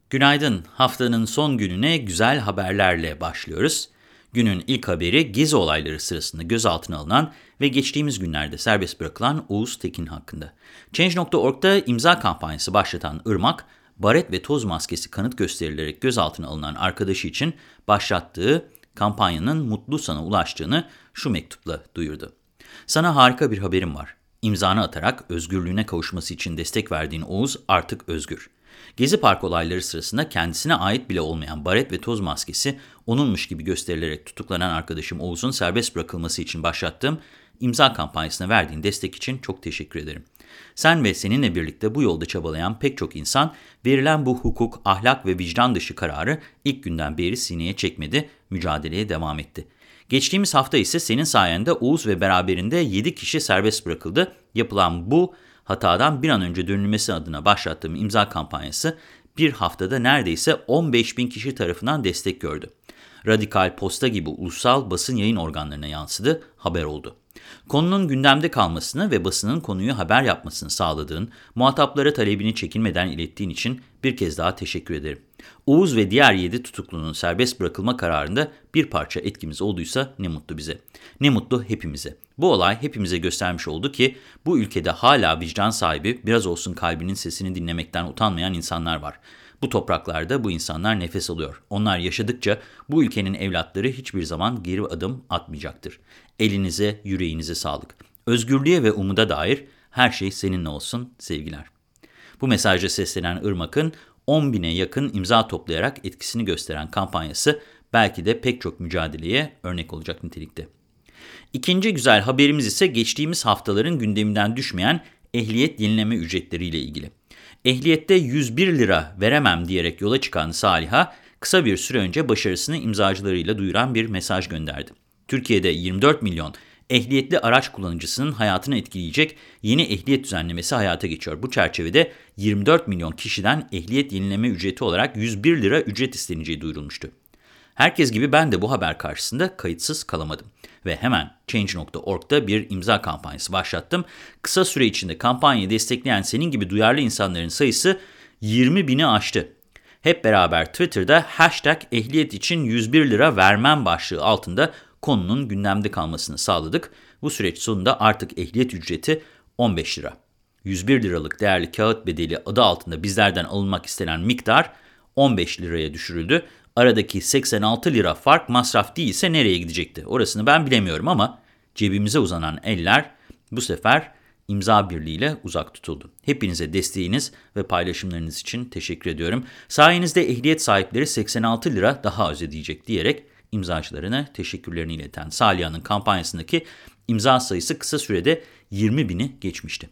Günaydın. Haftanın son gününe güzel haberlerle başlıyoruz. Günün ilk haberi gezi olayları sırasında gözaltına alınan ve geçtiğimiz günlerde serbest bırakılan Oğuz Tekin hakkında. Change.org'da imza kampanyası başlatan Irmak, baret ve toz maskesi kanıt gösterilerek gözaltına alınan arkadaşı için başlattığı kampanyanın mutlu sana ulaştığını şu mektupla duyurdu. Sana harika bir haberim var. İmzanı atarak özgürlüğüne kavuşması için destek verdiğin Oğuz artık özgür. Gezi Park olayları sırasında kendisine ait bile olmayan baret ve toz maskesi onunmuş gibi gösterilerek tutuklanan arkadaşım Oğuz'un serbest bırakılması için başlattığım imza kampanyasına verdiğin destek için çok teşekkür ederim. Sen ve seninle birlikte bu yolda çabalayan pek çok insan verilen bu hukuk, ahlak ve vicdan dışı kararı ilk günden beri sineye çekmedi, mücadeleye devam etti. Geçtiğimiz hafta ise senin sayende Oğuz ve beraberinde 7 kişi serbest bırakıldı. Yapılan bu hatadan bir an önce dönülmesi adına başlattığım imza kampanyası bir haftada neredeyse 15 bin kişi tarafından destek gördü. Radikal Posta gibi ulusal basın yayın organlarına yansıdı, haber oldu. Konunun gündemde kalmasını ve basının konuyu haber yapmasını sağladığın, muhataplara talebini çekinmeden ilettiğin için bir kez daha teşekkür ederim. Oğuz ve diğer 7 tutuklunun serbest bırakılma kararında bir parça etkimiz olduysa ne mutlu bize. Ne mutlu hepimize. Bu olay hepimize göstermiş oldu ki bu ülkede hala vicdan sahibi, biraz olsun kalbinin sesini dinlemekten utanmayan insanlar var. Bu topraklarda bu insanlar nefes alıyor. Onlar yaşadıkça bu ülkenin evlatları hiçbir zaman geri adım atmayacaktır. Elinize, yüreğinize sağlık. Özgürlüğe ve umuda dair her şey seninle olsun, sevgiler. Bu mesajla seslenen Irmak'ın 10 bine yakın imza toplayarak etkisini gösteren kampanyası belki de pek çok mücadeleye örnek olacak nitelikte. İkinci güzel haberimiz ise geçtiğimiz haftaların gündeminden düşmeyen ehliyet yenileme ücretleriyle ilgili. Ehliyette 101 lira veremem diyerek yola çıkan Saliha, kısa bir süre önce başarısını imzacılarıyla duyuran bir mesaj gönderdi. Türkiye'de 24 milyon ehliyetli araç kullanıcısının hayatını etkileyecek yeni ehliyet düzenlemesi hayata geçiyor. Bu çerçevede 24 milyon kişiden ehliyet yenileme ücreti olarak 101 lira ücret isteneceği duyurulmuştu. Herkes gibi ben de bu haber karşısında kayıtsız kalamadım ve hemen Change.org'da bir imza kampanyası başlattım. Kısa süre içinde kampanyayı destekleyen senin gibi duyarlı insanların sayısı 20 bini aştı. Hep beraber Twitter'da #ehliyet için 101 lira vermem başlığı altında konunun gündemde kalmasını sağladık. Bu süreç sonunda artık ehliyet ücreti 15 lira. 101 liralık değerli kağıt bedeli adı altında bizlerden alınmak istenen miktar 15 liraya düşürüldü. Aradaki 86 lira fark masraf değilse nereye gidecekti? Orasını ben bilemiyorum ama cebimize uzanan eller bu sefer imza birliğiyle uzak tutuldu. Hepinize desteğiniz ve paylaşımlarınız için teşekkür ediyorum. Sayenizde ehliyet sahipleri 86 lira daha az ödeyecek diyerek imzacılarına teşekkürlerini ileten Saliha'nın kampanyasındaki imza sayısı kısa sürede 20 bini geçmişti.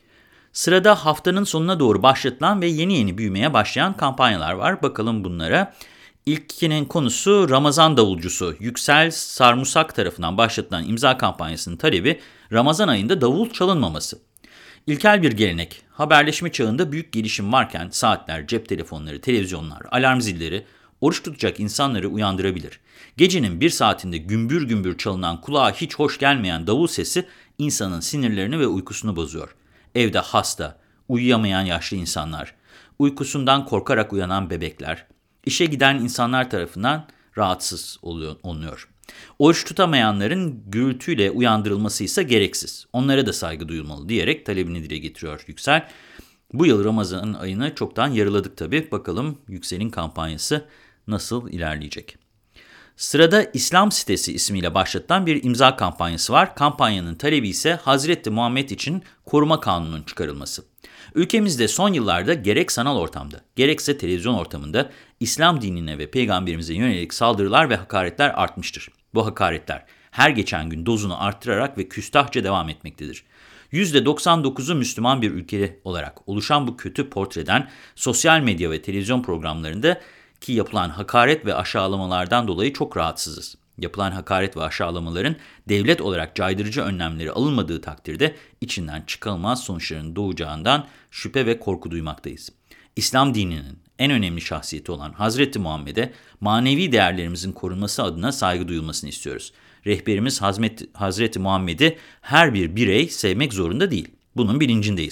Sırada haftanın sonuna doğru başlatılan ve yeni yeni büyümeye başlayan kampanyalar var. Bakalım bunlara. İlkinin konusu Ramazan davulcusu Yüksel Sarımsak tarafından başlatılan imza kampanyasının talebi Ramazan ayında davul çalınmaması. İlkel bir gelenek. Haberleşme çağında büyük gelişim varken saatler, cep telefonları, televizyonlar, alarm zilleri oruç tutacak insanları uyandırabilir. Gecenin bir saatinde gümbür gümbür çalınan kulağa hiç hoş gelmeyen davul sesi insanın sinirlerini ve uykusunu bozuyor. Evde hasta, uyuyamayan yaşlı insanlar, uykusundan korkarak uyanan bebekler, işe giden insanlar tarafından rahatsız oluyor. Oruç tutamayanların gürültüyle uyandırılması ise gereksiz. Onlara da saygı duyulmalı diyerek talebini dile getiriyor Yüksel. Bu yıl Ramazan ayını çoktan yarıladık tabii. Bakalım Yüksel'in kampanyası nasıl ilerleyecek? Sırada İslam sitesi ismiyle başlatılan bir imza kampanyası var. Kampanyanın talebi ise Hazreti Muhammed için koruma kanununun çıkarılması. Ülkemizde son yıllarda gerek sanal ortamda, gerekse televizyon ortamında İslam dinine ve peygamberimize yönelik saldırılar ve hakaretler artmıştır. Bu hakaretler her geçen gün dozunu arttırarak ve küstahça devam etmektedir. %99'u Müslüman bir ülke olarak oluşan bu kötü portreden sosyal medya ve televizyon programlarında ki yapılan hakaret ve aşağılamalardan dolayı çok rahatsızız. Yapılan hakaret ve aşağılamaların devlet olarak caydırıcı önlemleri alınmadığı takdirde içinden çıkılmaz sonuçların doğacağından şüphe ve korku duymaktayız. İslam dininin en önemli şahsiyeti olan Hazreti Muhammed'e manevi değerlerimizin korunması adına saygı duyulmasını istiyoruz. Rehberimiz Hazreti Muhammed'i her bir birey sevmek zorunda değil. Bunun bilincindeyiz.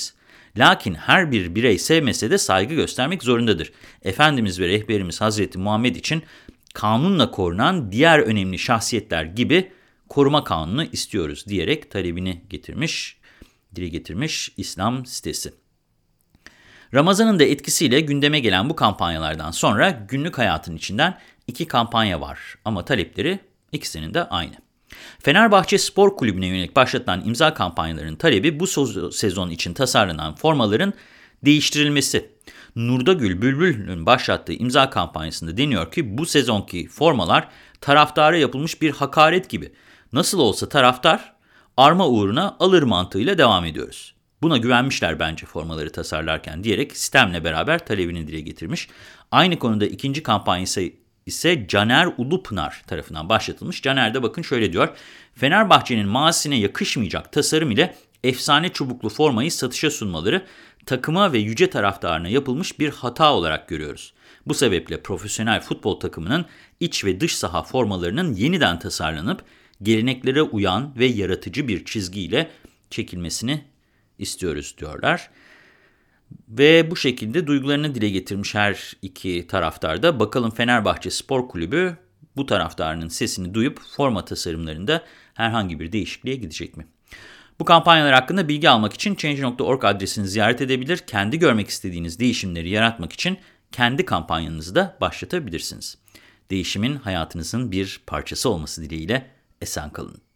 Lakin her bir birey sevmese de saygı göstermek zorundadır. Efendimiz ve rehberimiz Hazreti Muhammed için kanunla korunan diğer önemli şahsiyetler gibi koruma kanunu istiyoruz diyerek talebini dile getirmiş İslam sitesi. Ramazan'ın da etkisiyle gündeme gelen bu kampanyalardan sonra günlük hayatın içinden 2 kampanya var ama talepleri ikisinin de aynı. Fenerbahçe Spor Kulübü'ne yönelik başlatılan imza kampanyalarının talebi bu sezon için tasarlanan formaların değiştirilmesi. Nurdagül Bülbül'ün başlattığı imza kampanyasında deniyor ki bu sezonki formalar taraftara yapılmış bir hakaret gibi. Nasıl olsa taraftar arma uğruna alır mantığıyla devam ediyoruz. Buna güvenmişler bence formaları tasarlarken diyerek sistemle beraber talebini dile getirmiş. Aynı konuda ikinci kampanyası ise Caner Ulupınar tarafından başlatılmış. Caner de bakın şöyle diyor. Fenerbahçe'nin mazisine yakışmayacak tasarım ile efsane çubuklu formayı satışa sunmaları takıma ve yüce taraftarına yapılmış bir hata olarak görüyoruz. Bu sebeple profesyonel futbol takımının iç ve dış saha formalarının yeniden tasarlanıp geleneklere uyan ve yaratıcı bir çizgiyle çekilmesini istiyoruz diyorlar. Ve bu şekilde duygularını dile getirmiş her iki taraftar da. Bakalım Fenerbahçe Spor Kulübü bu taraftarının sesini duyup forma tasarımlarında herhangi bir değişikliğe gidecek mi? Bu kampanyalar hakkında bilgi almak için Change.org adresini ziyaret edebilir. Kendi görmek istediğiniz değişimleri yaratmak için kendi kampanyanızı da başlatabilirsiniz. Değişimin hayatınızın bir parçası olması dileğiyle esen kalın.